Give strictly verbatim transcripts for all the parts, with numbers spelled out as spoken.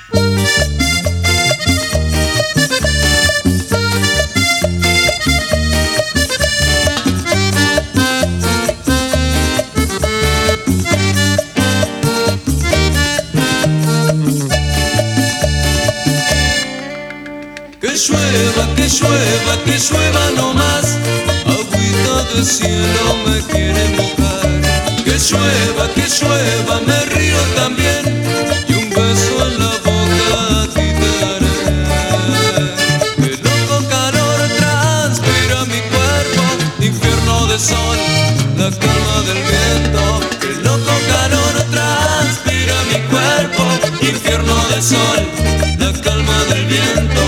Que llueva, que llueva, que llueva no más, agüita del cielo me quiere mojar. Que llueva, que llueva, me río también, y un beso en la boca a ti te daré. Que loco calor transpira mi cuerpo, infierno de sol, la calma del viento. Que loco calor transpira mi cuerpo, infierno de sol, la calma del viento.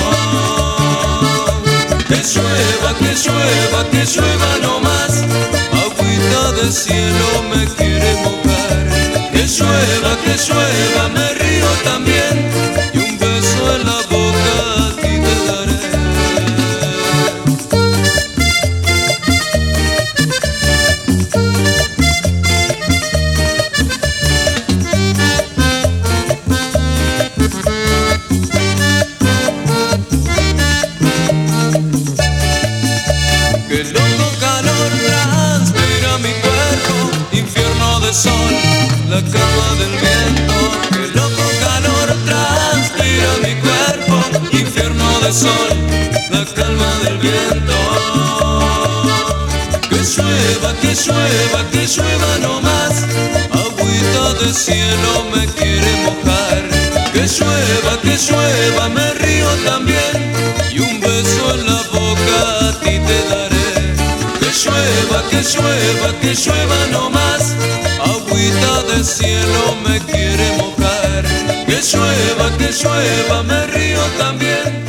Que llueva, que llueva, que llueva no más, agüita del cielo me quiere mojar. Que llueva, que llueva, me río también, y un beso en la boca a ti te daré. Que loco calor transpira mi cuerpo, infierno de sol, la calma del viento. Que loco calor transpira mi cuerpo, infierno de sol, la calma del viento. Que llueva, que llueva, que llueva no más, agüita del cielo me quiere mojar. Que llueva, que llueva, me río también, y un beso en la boca a ti te daré. Que llueva, que llueva, que llueva no más, agüita del cielo me quiere mojar. Que llueva, que llueva, me río también,